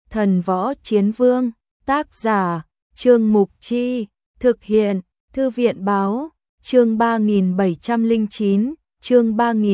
Thần Võ Chiến Vương, tác giả, Trương Mục Chi, thực hiện, Thư viện Báo, chương 3709, chương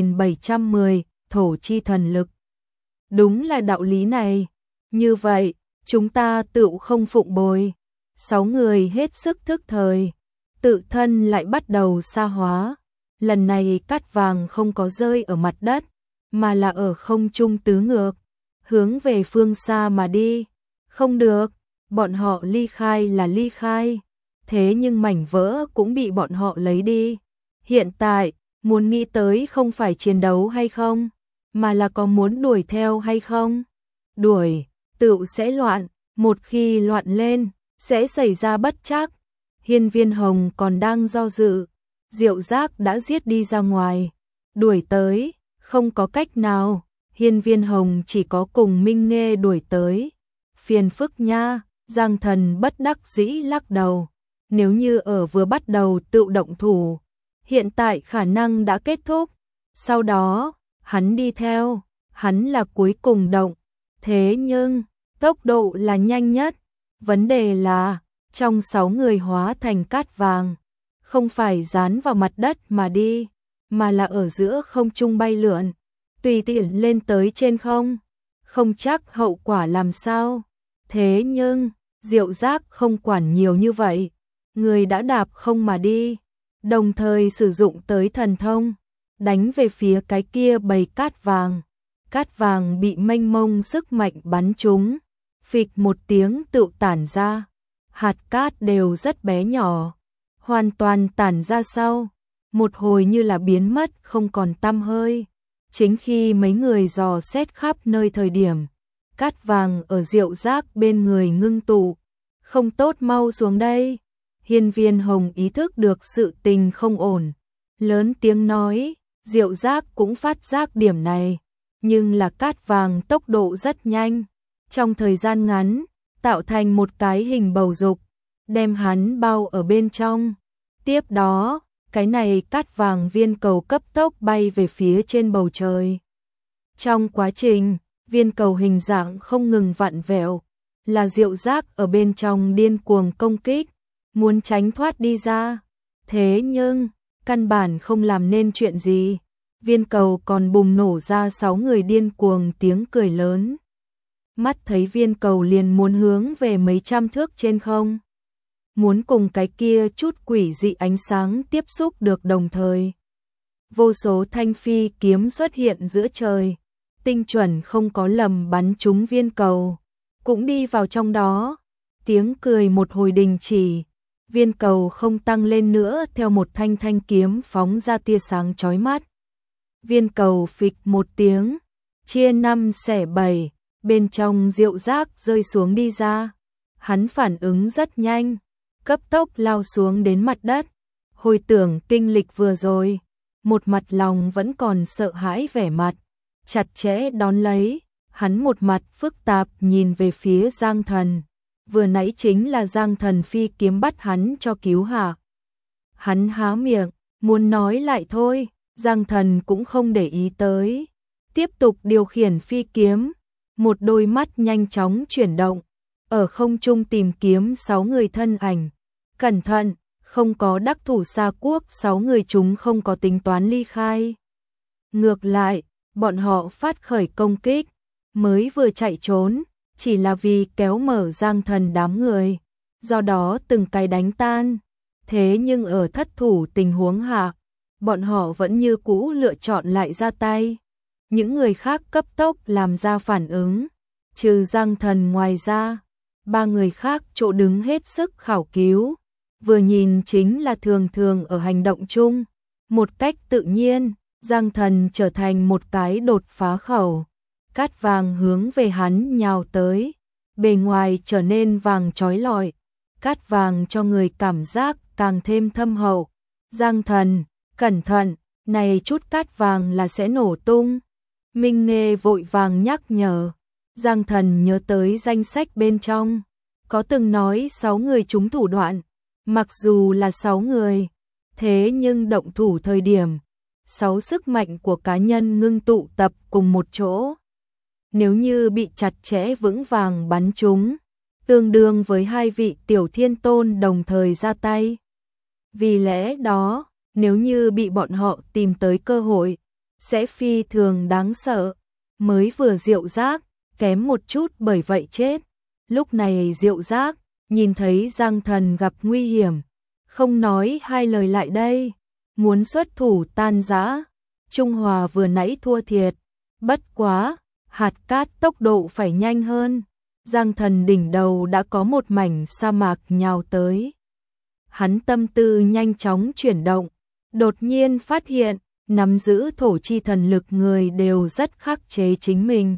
3710, thổ chi thần lực. Đúng là đạo lý này, như vậy, chúng ta tự không phụng bồi. 6 người hết sức thức thời, tự thân lại bắt đầu sa hóa. Lần này cát vàng không có rơi ở mặt đất, mà là ở không trung tứ ngược, hướng về phương xa mà đi. Không được, bọn họ ly khai là ly khai, thế nhưng mảnh vỡ cũng bị bọn họ lấy đi. Hiện tại, muốn nghĩ tới không phải chiến đấu hay không, mà là có muốn đuổi theo hay không. Đuổi, tựu sẽ loạn, một khi loạn lên, sẽ xảy ra bất trắc. Hiên Viên Hồng còn đang do dự, Diệu Giác đã giết đi ra ngoài, đuổi tới, không có cách nào, Hiên Viên Hồng chỉ có cùng Minh Nghê đuổi tới. Phiền phức nha, Giang Thần bất đắc dĩ lắc đầu, nếu như ở vừa bắt đầu tự động thủ, hiện tại khả năng đã kết thúc, sau đó, hắn đi theo, hắn là cuối cùng động, thế nhưng, tốc độ là nhanh nhất, vấn đề là, trong 6 người hóa thành cát vàng, không phải dán vào mặt đất mà đi, mà là ở giữa không trung bay lượn, tùy tiện lên tới trên không, không chắc hậu quả làm sao. Thế nhưng, Diệu Giác không quản nhiều như vậy, người đã đạp không mà đi, đồng thời sử dụng tới thần thông, đánh về phía cái kia bầy cát vàng bị mênh mông sức mạnh bắn trúng, phịch một tiếng tự tản ra, hạt cát đều rất bé nhỏ, hoàn toàn tản ra sau, một hồi như là biến mất không còn tăm hơi. Chính khi mấy người dò xét khắp nơi thời điểm, cát vàng ở Diệu Giác bên người ngưng tụ, không tốt, mau xuống đây. Hiên Viên Hồng ý thức được sự tình không ổn, lớn tiếng nói, Diệu Giác cũng phát giác điểm này, nhưng là cát vàng tốc độ rất nhanh, trong thời gian ngắn, tạo thành một cái hình bầu dục, đem hắn bao ở bên trong. Tiếp đó, cái này cát vàng viên cầu cấp tốc bay về phía trên bầu trời. Trong quá trình, viên cầu hình dạng không ngừng vặn vẹo, là Diệu Giác ở bên trong điên cuồng công kích, muốn tránh thoát đi ra. Thế nhưng, căn bản không làm nên chuyện gì. Viên cầu còn bùng nổ ra 6 người điên cuồng tiếng cười lớn. Mắt thấy viên cầu liền muốn hướng về mấy trăm thước trên không. Muốn cùng cái kia chút quỷ dị ánh sáng tiếp xúc được đồng thời. Vô số thanh phi kiếm xuất hiện giữa trời, tinh chuẩn không có lầm bắn trúng viên cầu, cũng đi vào trong đó. Tiếng cười một hồi đình chỉ, viên cầu không tăng lên nữa theo một thanh kiếm phóng ra tia sáng chói mắt. Viên cầu phịch một tiếng, chia 5 xẻ 7, bên trong Diệu Giác rơi xuống đi ra. Hắn phản ứng rất nhanh, cấp tốc lao xuống đến mặt đất, hồi tưởng kinh lịch vừa rồi, một mặt lòng vẫn còn sợ hãi vẻ mặt, chặt chẽ đón lấy, hắn một mặt phức tạp nhìn về phía Giang Thần, vừa nãy chính là Giang Thần phi kiếm bắt hắn cho cứu hạ. Hắn há miệng, muốn nói lại thôi, Giang Thần cũng không để ý tới, tiếp tục điều khiển phi kiếm, một đôi mắt nhanh chóng chuyển động, ở không trung tìm kiếm 6 người thân ảnh. Cẩn thận, không có đắc thủ xa quốc, 6 người chúng không có tính toán ly khai. Ngược lại, bọn họ phát khởi công kích, mới vừa chạy trốn, chỉ là vì kéo mở Giang Thần đám người, do đó từng cái đánh tan. Thế nhưng ở thất thủ tình huống hạ, bọn họ vẫn như cũ lựa chọn lại ra tay. Những người khác cấp tốc làm ra phản ứng, trừ Giang Thần ngoài ra, 3 người khác chỗ đứng hết sức khảo cứu. Vừa nhìn chính là thường ở hành động chung, một cách tự nhiên, Giang Thần trở thành một cái đột phá khẩu. Cát vàng hướng về hắn nhào tới, bề ngoài trở nên vàng chói lọi, cát vàng cho người cảm giác càng thêm thâm hậu. Giang Thần, cẩn thận, này chút cát vàng là sẽ nổ tung. Minh Nghê vội vàng nhắc nhở. Giang Thần nhớ tới danh sách bên trong, có từng nói 6 người trúng thủ đoạn. Mặc dù là 6 người, thế nhưng động thủ thời điểm, 6 sức mạnh của cá nhân ngưng tụ tập cùng một chỗ. nếu như bị chặt chẽ vững vàng bắn trúng, tương đương với hai vị tiểu thiên tôn đồng thời ra tay. Vì lẽ đó, nếu như bị bọn họ tìm tới cơ hội, sẽ phi thường đáng sợ. Mới vừa Diệu Giác, kém một chút bởi vậy chết. Lúc này Diệu Giác, nhìn thấy Giang Thần gặp nguy hiểm, không nói hai lời lại đây, muốn xuất thủ tan rã. Trung Hòa vừa nãy thua thiệt, bất quá, hạt cát tốc độ phải nhanh hơn. Giang Thần đỉnh đầu đã có một mảnh sa mạc nhào tới. Hắn tâm tư nhanh chóng chuyển động, đột nhiên phát hiện, nắm giữ thổ chi thần lực người đều rất khắc chế chính mình.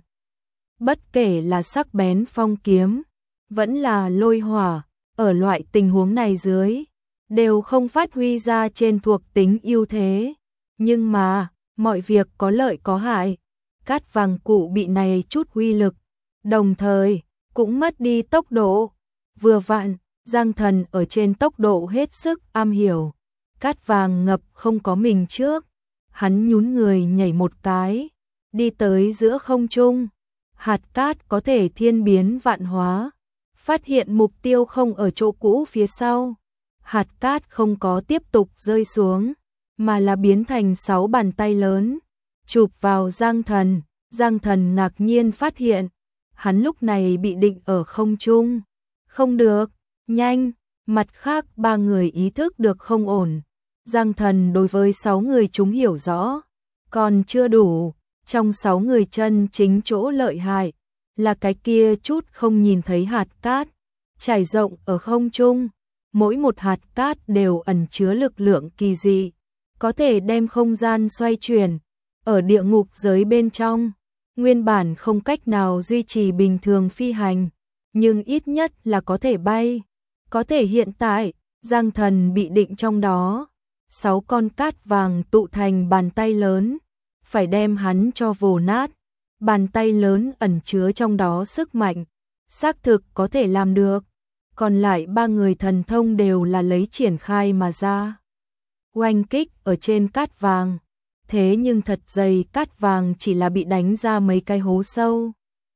Bất kể là sắc bén phong kiếm, vẫn là lôi hỏa, ở loại tình huống này dưới, đều không phát huy ra trên thuộc tính ưu thế. Nhưng mà, mọi việc có lợi có hại. Cát vàng cụ bị này chút uy lực, đồng thời, cũng mất đi tốc độ. Vừa vặn, Giang Thần ở trên tốc độ hết sức am hiểu. Cát vàng ngập không có mình trước. Hắn nhún người nhảy một cái, đi tới giữa không trung. Hạt cát có thể thiên biến vạn hóa. Phát hiện mục tiêu không ở chỗ cũ phía sau. Hạt cát không có tiếp tục rơi xuống, mà là biến thành 6 bàn tay lớn, chụp vào Giang Thần. Giang Thần ngạc nhiên phát hiện, hắn lúc này bị định ở không trung. Không được, nhanh, mặt khác 3 người ý thức được không ổn. Giang Thần đối với 6 người chúng hiểu rõ, còn chưa đủ, trong 6 người chân chính chỗ lợi hại, là cái kia chút không nhìn thấy hạt cát, trải rộng ở không trung. Mỗi một hạt cát đều ẩn chứa lực lượng kỳ dị, có thể đem không gian xoay chuyển. Ở địa ngục giới bên trong, nguyên bản không cách nào duy trì bình thường phi hành, nhưng ít nhất là có thể bay. Có thể hiện tại, Giang Thần bị định trong đó. 6 con cát vàng tụ thành bàn tay lớn, phải đem hắn cho vồ nát. Bàn tay lớn ẩn chứa trong đó sức mạnh, xác thực có thể làm được. Còn lại 3 người thần thông đều là lấy triển khai mà ra. Oanh kích ở trên cát vàng, thế nhưng thật dày cát vàng chỉ là bị đánh ra mấy cái hố sâu.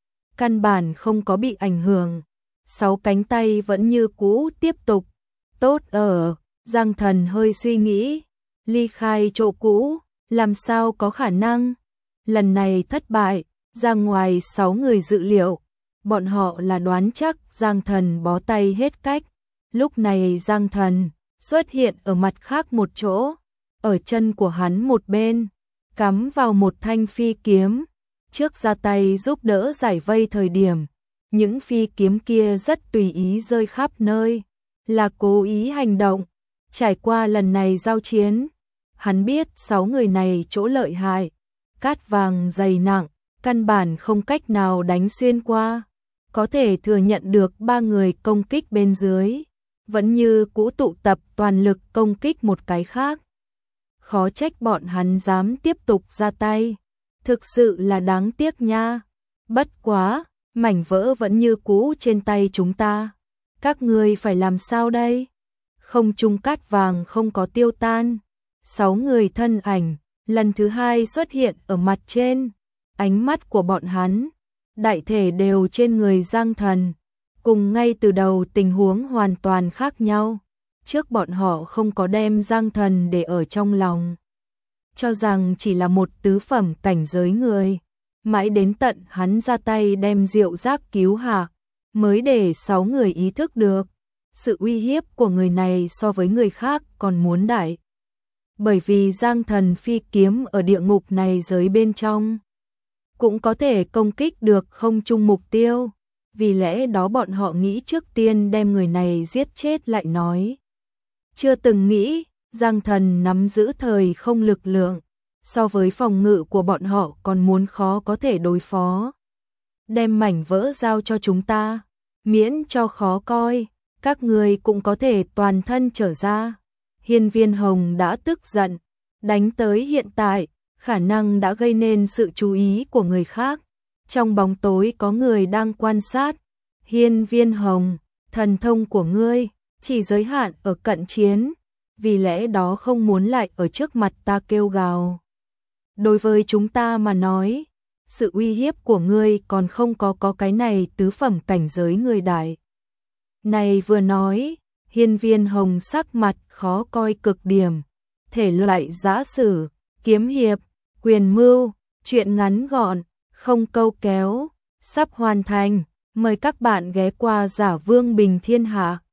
Căn bản không có bị ảnh hưởng, 6 cánh tay vẫn như cũ tiếp tục. Tốt ở, Giang Thần hơi suy nghĩ, ly khai chỗ cũ, làm sao có khả năng. Lần này thất bại, ra ngoài 6 người dự liệu. Bọn họ là đoán chắc Giang Thần bó tay hết cách. Lúc này Giang Thần xuất hiện ở mặt khác một chỗ, ở chân của hắn một bên, cắm vào một thanh phi kiếm. Trước ra tay giúp đỡ giải vây thời điểm, những phi kiếm kia rất tùy ý rơi khắp nơi, là cố ý hành động. Trải qua lần này giao chiến, hắn biết 6 người này chỗ lợi hại, cát vàng dày nặng, căn bản không cách nào đánh xuyên qua. Có thể thừa nhận được 3 người công kích bên dưới, vẫn như cũ tụ tập toàn lực công kích một cái khác. Khó trách bọn hắn dám tiếp tục ra tay, thực sự là đáng tiếc nha. Bất quá, mảnh vỡ vẫn như cũ trên tay chúng ta. Các ngươi phải làm sao đây? Không trung cát vàng không có tiêu tan. 6 người thân ảnh, lần thứ 2 xuất hiện ở mặt trên. Ánh mắt của bọn hắn, đại thể đều trên người Giang Thần, cùng ngay từ đầu tình huống hoàn toàn khác nhau. Trước bọn họ không có đem Giang Thần để ở trong lòng, cho rằng chỉ là một tứ phẩm cảnh giới người. Mãi đến tận hắn ra tay đem Diệu Giác cứu hạ, mới để 6 người ý thức được, sự uy hiếp của người này so với người khác còn muốn đại. Bởi vì Giang Thần phi kiếm ở địa ngục này giới bên trong, cũng có thể công kích được không chung mục tiêu. Vì lẽ đó bọn họ nghĩ trước tiên đem người này giết chết lại nói. Chưa từng nghĩ, Giang Thần nắm giữ thời không lực lượng, so với phòng ngự của bọn họ còn muốn khó có thể đối phó. Đem mảnh vỡ giao cho chúng ta, miễn cho khó coi, các người cũng có thể toàn thân trở ra. Hiên Viên Hồng đã tức giận, đánh tới hiện tại, khả năng đã gây nên sự chú ý của người khác. Trong bóng tối có người đang quan sát. Hiên Viên Hồng, thần thông của ngươi chỉ giới hạn ở cận chiến, vì lẽ đó không muốn lại ở trước mặt ta kêu gào. Đối với chúng ta mà nói, sự uy hiếp của ngươi còn không có cái này tứ phẩm cảnh giới người đại. Này vừa nói, Hiên Viên Hồng sắc mặt khó coi cực điểm, thể loại giã sử, kiếm hiệp, quyền mưu, truyện ngắn gọn, không câu kéo, sắp hoàn thành, mời các bạn ghé qua Giả Vương Bình Thiên Hạ.